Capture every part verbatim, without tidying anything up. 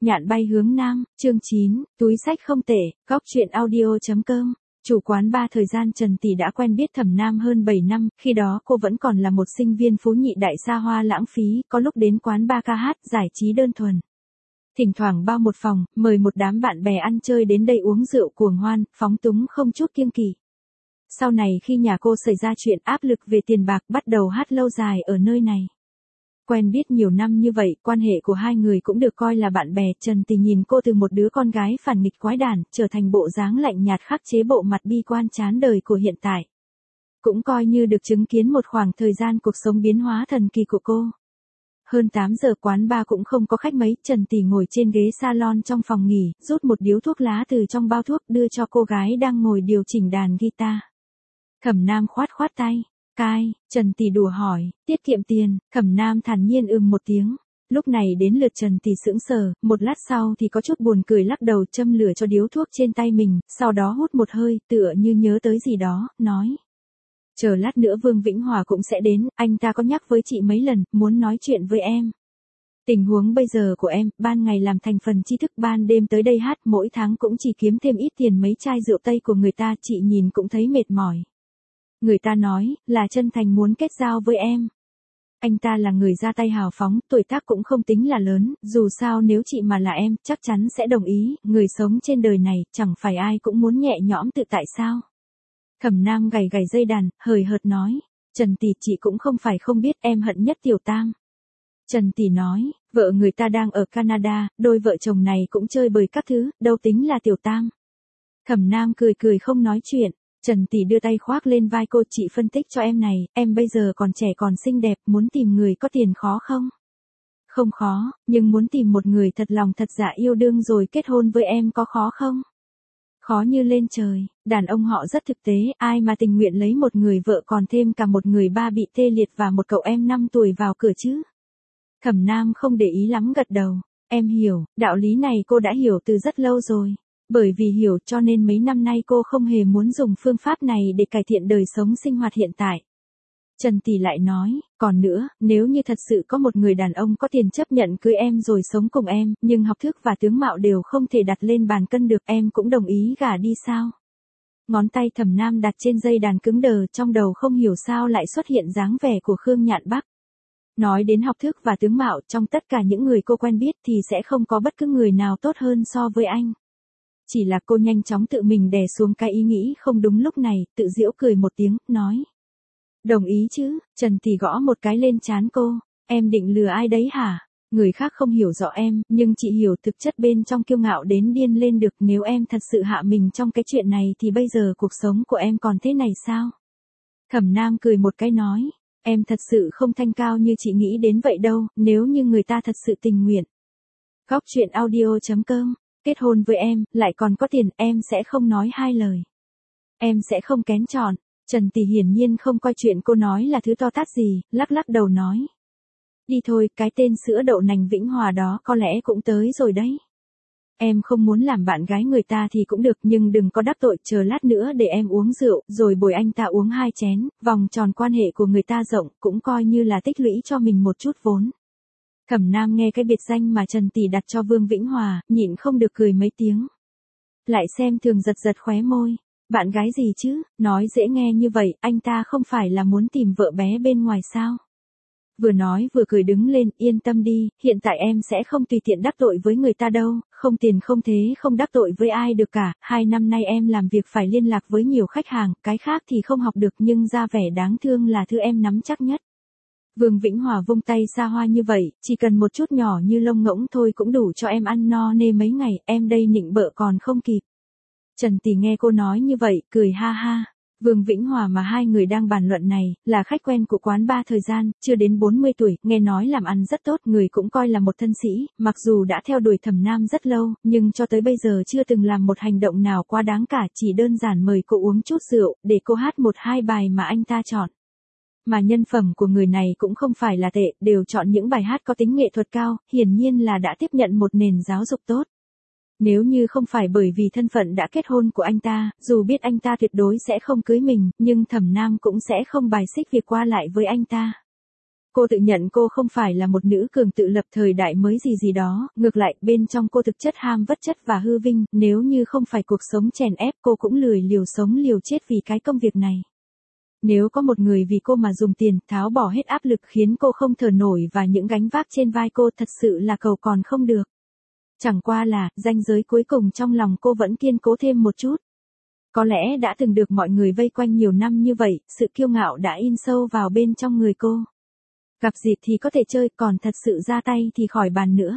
Nhạn bay hướng nam, chương chín, túi xách không tệ, góc truyện audio.com. Chủ quán ba thời gian Trần Tỷ đã quen biết Thẩm Nam hơn bảy năm, khi đó cô vẫn còn là một sinh viên phú nhị đại xa hoa lãng phí, có lúc đến quán ba ca hát, giải trí đơn thuần. Thỉnh thoảng bao một phòng, mời một đám bạn bè ăn chơi đến đây uống rượu cuồng hoan, phóng túng không chút kiêng kỵ. Sau này khi nhà cô xảy ra chuyện áp lực về tiền bạc bắt đầu hát lâu dài ở nơi này. Quen biết nhiều năm như vậy, quan hệ của hai người cũng được coi là bạn bè. Trần Tỷ nhìn cô từ một đứa con gái phản nghịch quái đản, trở thành bộ dáng lạnh nhạt khắc chế bộ mặt bi quan chán đời của hiện tại. Cũng coi như được chứng kiến một khoảng thời gian cuộc sống biến hóa thần kỳ của cô. Hơn tám giờ quán bar cũng không có khách mấy, Trần Tỷ ngồi trên ghế salon trong phòng nghỉ, rút một điếu thuốc lá từ trong bao thuốc đưa cho cô gái đang ngồi điều chỉnh đàn guitar. Thẩm Nam khoát khoát tay. Cai, Trần Tỷ đùa hỏi, tiết kiệm tiền, Thẩm Nam thản nhiên ừm một tiếng. Lúc này đến lượt Trần Tỷ sững sờ, một lát sau thì có chút buồn cười lắc đầu châm lửa cho điếu thuốc trên tay mình, sau đó hút một hơi, tựa như nhớ tới gì đó, nói. Chờ lát nữa Vương Vĩnh Hòa cũng sẽ đến, anh ta có nhắc với chị mấy lần, muốn nói chuyện với em. Tình huống bây giờ của em, ban ngày làm thành phần tri thức, ban đêm tới đây hát, mỗi tháng cũng chỉ kiếm thêm ít tiền mấy chai rượu Tây của người ta, chị nhìn cũng thấy mệt mỏi. Người ta nói, là chân thành muốn kết giao với em. Anh ta là người ra tay hào phóng, tuổi tác cũng không tính là lớn, dù sao nếu chị mà là em, chắc chắn sẽ đồng ý, người sống trên đời này, chẳng phải ai cũng muốn nhẹ nhõm tự tại sao. Thẩm Nam gảy gảy dây đàn, hời hợt nói, Trần Tỷ chị cũng không phải không biết em hận nhất Tiểu Tam. Trần Tỷ nói, vợ người ta đang ở Canada, đôi vợ chồng này cũng chơi bời các thứ, đâu tính là Tiểu Tam. Thẩm Nam cười cười không nói chuyện. Trần Tỷ đưa tay khoác lên vai cô, chị phân tích cho em này, em bây giờ còn trẻ còn xinh đẹp, muốn tìm người có tiền khó không? Không khó, nhưng muốn tìm một người thật lòng thật dạ yêu đương rồi kết hôn với em có khó không? Khó như lên trời, đàn ông họ rất thực tế, ai mà tình nguyện lấy một người vợ còn thêm cả một người ba bị tê liệt và một cậu em năm tuổi vào cửa chứ? Thẩm Nam không để ý lắm gật đầu, em hiểu, đạo lý này cô đã hiểu từ rất lâu rồi. Bởi vì hiểu cho nên mấy năm nay cô không hề muốn dùng phương pháp này để cải thiện đời sống sinh hoạt hiện tại. Trần Tỷ lại nói, còn nữa, nếu như thật sự có một người đàn ông có tiền chấp nhận cưới em rồi sống cùng em, nhưng học thức và tướng mạo đều không thể đặt lên bàn cân được, em cũng đồng ý gả đi sao? Ngón tay Thẩm Nam đặt trên dây đàn cứng đờ, trong đầu không hiểu sao lại xuất hiện dáng vẻ của Khương Nhạn Bắc. Nói đến học thức và tướng mạo, trong tất cả những người cô quen biết thì sẽ không có bất cứ người nào tốt hơn so với anh. Chỉ là cô nhanh chóng tự mình đè xuống cái ý nghĩ không đúng lúc này, tự giễu cười một tiếng, nói. Đồng ý chứ, Trần Tỷ gõ một cái lên trán cô, em định lừa ai đấy hả? Người khác không hiểu rõ em, nhưng chị hiểu thực chất bên trong kiêu ngạo đến điên lên được, nếu em thật sự hạ mình trong cái chuyện này thì bây giờ cuộc sống của em còn thế này sao? Thẩm Nam cười một cái nói, em thật sự không thanh cao như chị nghĩ đến vậy đâu, nếu như người ta thật sự tình nguyện. Góc truyện audio.com. Kết hôn với em, lại còn có tiền, em sẽ không nói hai lời. Em sẽ không kén chọn. Trần Tỷ hiển nhiên không coi chuyện cô nói là thứ to tát gì, lắc lắc đầu nói. Đi thôi, cái tên sữa đậu nành Vĩnh Hòa đó có lẽ cũng tới rồi đấy. Em không muốn làm bạn gái người ta thì cũng được, nhưng đừng có đắc tội, chờ lát nữa để em uống rượu, rồi bồi anh ta uống hai chén, vòng tròn quan hệ của người ta rộng, cũng coi như là tích lũy cho mình một chút vốn. Thẩm Nam nghe cái biệt danh mà Trần Tỷ đặt cho Vương Vĩnh Hòa, nhịn không được cười mấy tiếng. Lại xem thường giật giật khóe môi. Bạn gái gì chứ, nói dễ nghe như vậy, anh ta không phải là muốn tìm vợ bé bên ngoài sao? Vừa nói vừa cười đứng lên, yên tâm đi, hiện tại em sẽ không tùy tiện đắc tội với người ta đâu, không tiền không thế không đắc tội với ai được cả, hai năm nay em làm việc phải liên lạc với nhiều khách hàng, cái khác thì không học được nhưng ra vẻ đáng thương là thứ em nắm chắc nhất. Vương Vĩnh Hòa vung tay xa hoa như vậy, chỉ cần một chút nhỏ như lông ngỗng thôi cũng đủ cho em ăn no nê mấy ngày, em đây nịnh bợ còn không kịp. Trần Tỷ nghe cô nói như vậy, cười ha ha. Vương Vĩnh Hòa mà hai người đang bàn luận này, là khách quen của quán ba thời gian, chưa đến bốn mươi tuổi, nghe nói làm ăn rất tốt, người cũng coi là một thân sĩ, mặc dù đã theo đuổi Thẩm Nam rất lâu, nhưng cho tới bây giờ chưa từng làm một hành động nào quá đáng cả, chỉ đơn giản mời cô uống chút rượu, để cô hát một hai bài mà anh ta chọn. Mà nhân phẩm của người này cũng không phải là tệ, đều chọn những bài hát có tính nghệ thuật cao, hiển nhiên là đã tiếp nhận một nền giáo dục tốt. Nếu như không phải bởi vì thân phận đã kết hôn của anh ta, dù biết anh ta tuyệt đối sẽ không cưới mình, nhưng Thẩm Nam cũng sẽ không bài xích việc qua lại với anh ta. Cô tự nhận cô không phải là một nữ cường tự lập thời đại mới gì gì đó, ngược lại, bên trong cô thực chất ham vật chất và hư vinh, nếu như không phải cuộc sống chèn ép cô cũng lười liều sống liều chết vì cái công việc này. Nếu có một người vì cô mà dùng tiền, tháo bỏ hết áp lực khiến cô không thở nổi và những gánh vác trên vai cô thật sự là cầu còn không được. Chẳng qua là, ranh giới cuối cùng trong lòng cô vẫn kiên cố thêm một chút. Có lẽ đã từng được mọi người vây quanh nhiều năm như vậy, sự kiêu ngạo đã in sâu vào bên trong người cô. Gặp dịp thì có thể chơi, còn thật sự ra tay thì khỏi bàn nữa.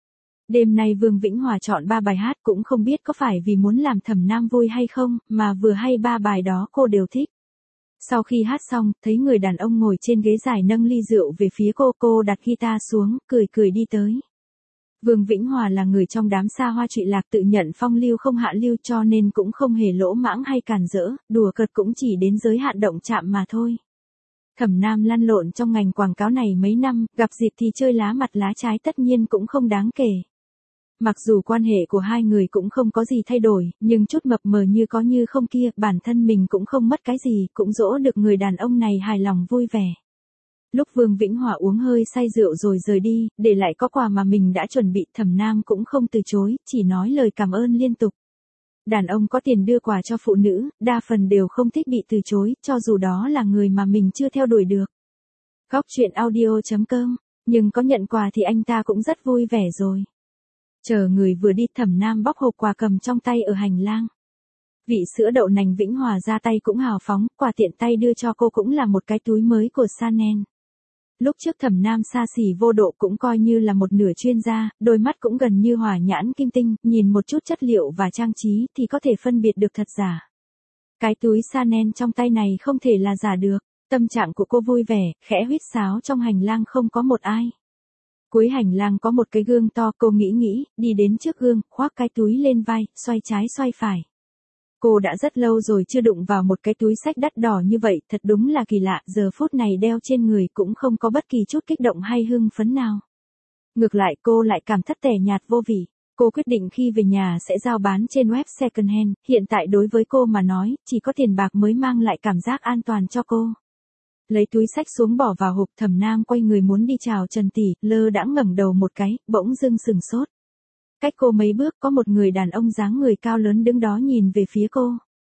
Đêm nay Vương Vĩnh Hòa chọn ba bài hát cũng không biết có phải vì muốn làm Thẩm Nam vui hay không, mà vừa hay ba bài đó cô đều thích. Sau khi hát xong, thấy người đàn ông ngồi trên ghế dài nâng ly rượu về phía cô, cô đặt guitar xuống, cười cười đi tới. Vương Vĩnh Hòa là người trong đám xa hoa trụy lạc tự nhận phong lưu không hạ lưu cho nên cũng không hề lỗ mãng hay càn rỡ, đùa cợt cũng chỉ đến giới hạn động chạm mà thôi. Thẩm Nam lăn lộn trong ngành quảng cáo này mấy năm, gặp dịp thì chơi lá mặt lá trái tất nhiên cũng không đáng kể. Mặc dù quan hệ của hai người cũng không có gì thay đổi, nhưng chút mập mờ như có như không kia, bản thân mình cũng không mất cái gì, cũng dỗ được người đàn ông này hài lòng vui vẻ. Lúc Vương Vĩnh Hòa uống hơi say rượu rồi rời đi, để lại có quà mà mình đã chuẩn bị, Thẩm Nam cũng không từ chối, chỉ nói lời cảm ơn liên tục. Đàn ông có tiền đưa quà cho phụ nữ, đa phần đều không thích bị từ chối, cho dù đó là người mà mình chưa theo đuổi được. Góc truyện audio chấm com, nhưng có nhận quà thì anh ta cũng rất vui vẻ rồi. Chờ người vừa đi, Thẩm Nam bóc hộp quà cầm trong tay ở hành lang. Vị sữa đậu nành Vĩnh Hòa ra tay cũng hào phóng, quà tiện tay đưa cho cô cũng là một cái túi mới của Chanel. Lúc trước Thẩm Nam xa xỉ vô độ cũng coi như là một nửa chuyên gia, đôi mắt cũng gần như hỏa nhãn kim tinh, nhìn một chút chất liệu và trang trí thì có thể phân biệt được thật giả. Cái túi Chanel trong tay này không thể là giả được, tâm trạng của cô vui vẻ, khẽ huýt sáo trong hành lang không có một ai. Cuối hành lang có một cái gương to, cô nghĩ nghĩ, đi đến trước gương, khoác cái túi lên vai, xoay trái xoay phải. Cô đã rất lâu rồi chưa đụng vào một cái túi xách đắt đỏ như vậy, thật đúng là kỳ lạ, giờ phút này đeo trên người cũng không có bất kỳ chút kích động hay hưng phấn nào. Ngược lại cô lại cảm thất tẻ nhạt vô vị. Cô quyết định khi về nhà sẽ giao bán trên web second hand, hiện tại đối với cô mà nói, chỉ có tiền bạc mới mang lại cảm giác an toàn cho cô. Lấy túi xách xuống bỏ vào hộp, Thẩm Nam quay người muốn đi chào Trần tỷ, lơ đãng ngẩng đầu một cái, bỗng dưng sừng sốt. Cách cô mấy bước có một người đàn ông dáng người cao lớn đứng đó nhìn về phía cô.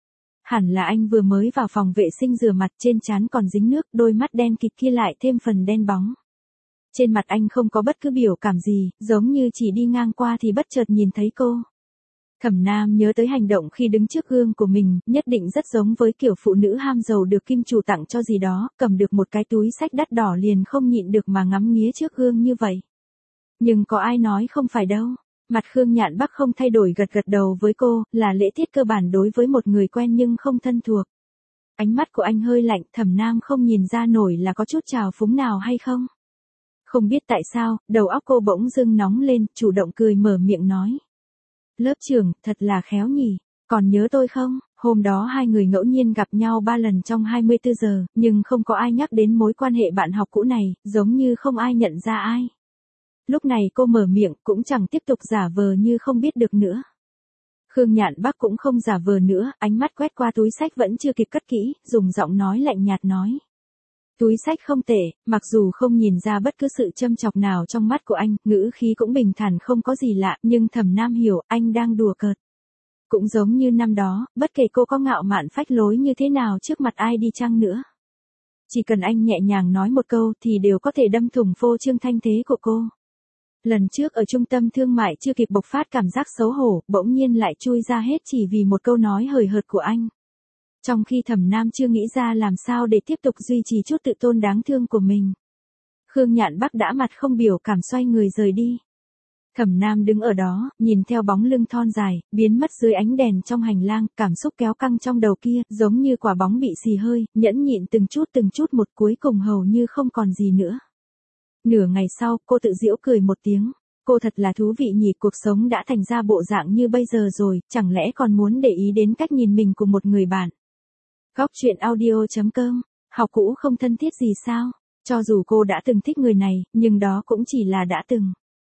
Hẳn là anh vừa mới vào phòng vệ sinh rửa mặt, trên trán còn dính nước, đôi mắt đen kịt kia lại thêm phần đen bóng. Trên mặt anh không có bất cứ biểu cảm gì, giống như chỉ đi ngang qua thì bất chợt nhìn thấy cô. Thẩm Nam nhớ tới hành động khi đứng trước gương của mình, nhất định rất giống với kiểu phụ nữ ham giàu được kim chủ tặng cho gì đó, cầm được một cái túi xách đắt đỏ liền không nhịn được mà ngắm nghía trước gương như vậy. Nhưng có ai nói không phải đâu. Mặt Khương Nhạn Bắc không thay đổi, gật gật đầu với cô, là lễ tiết cơ bản đối với một người quen nhưng không thân thuộc. Ánh mắt của anh hơi lạnh, Thẩm Nam không nhìn ra nổi là có chút trào phúng nào hay không. Không biết tại sao, đầu óc cô bỗng dưng nóng lên, chủ động cười mở miệng nói. Lớp trưởng, thật là khéo nhỉ, còn nhớ tôi không? Hôm đó hai người ngẫu nhiên gặp nhau ba lần trong hai mươi tư giờ, nhưng không có ai nhắc đến mối quan hệ bạn học cũ này, giống như không ai nhận ra ai. Lúc này cô mở miệng cũng chẳng tiếp tục giả vờ như không biết được nữa. Khương Nhạn Bắc cũng không giả vờ nữa, ánh mắt quét qua túi xách vẫn chưa kịp cất kỹ, dùng giọng nói lạnh nhạt nói. Túi xách không tệ, mặc dù không nhìn ra bất cứ sự châm chọc nào trong mắt của anh, ngữ khí cũng bình thản không có gì lạ, nhưng Thẩm Nam hiểu anh đang đùa cợt. Cũng giống như năm đó, bất kể cô có ngạo mạn phách lối như thế nào trước mặt ai đi chăng nữa. Chỉ cần anh nhẹ nhàng nói một câu thì đều có thể đâm thủng phô trương thanh thế của cô. Lần trước ở trung tâm thương mại chưa kịp bộc phát cảm giác xấu hổ, bỗng nhiên lại chui ra hết chỉ vì một câu nói hời hợt của anh. Trong khi Thẩm Nam chưa nghĩ ra làm sao để tiếp tục duy trì chút tự tôn đáng thương của mình. Khương Nhạn Bắc đã mặt không biểu cảm xoay người rời đi. Thẩm Nam đứng ở đó, nhìn theo bóng lưng thon dài, biến mất dưới ánh đèn trong hành lang, cảm xúc kéo căng trong đầu kia, giống như quả bóng bị xì hơi, nhẫn nhịn từng chút từng chút một, cuối cùng hầu như không còn gì nữa. Nửa ngày sau, cô tự giễu cười một tiếng. Cô thật là thú vị nhỉ, cuộc sống đã thành ra bộ dạng như bây giờ rồi, chẳng lẽ còn muốn để ý đến cách nhìn mình của một người bạn. Góc truyện audio chấm com, học cũ không thân thiết gì sao? Cho dù cô đã từng thích người này, nhưng đó cũng chỉ là đã từng.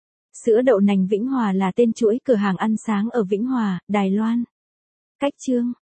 Sữa đậu nành Vĩnh Hòa là tên chuỗi cửa hàng ăn sáng ở Vĩnh Hòa, Đài Loan. Cách chương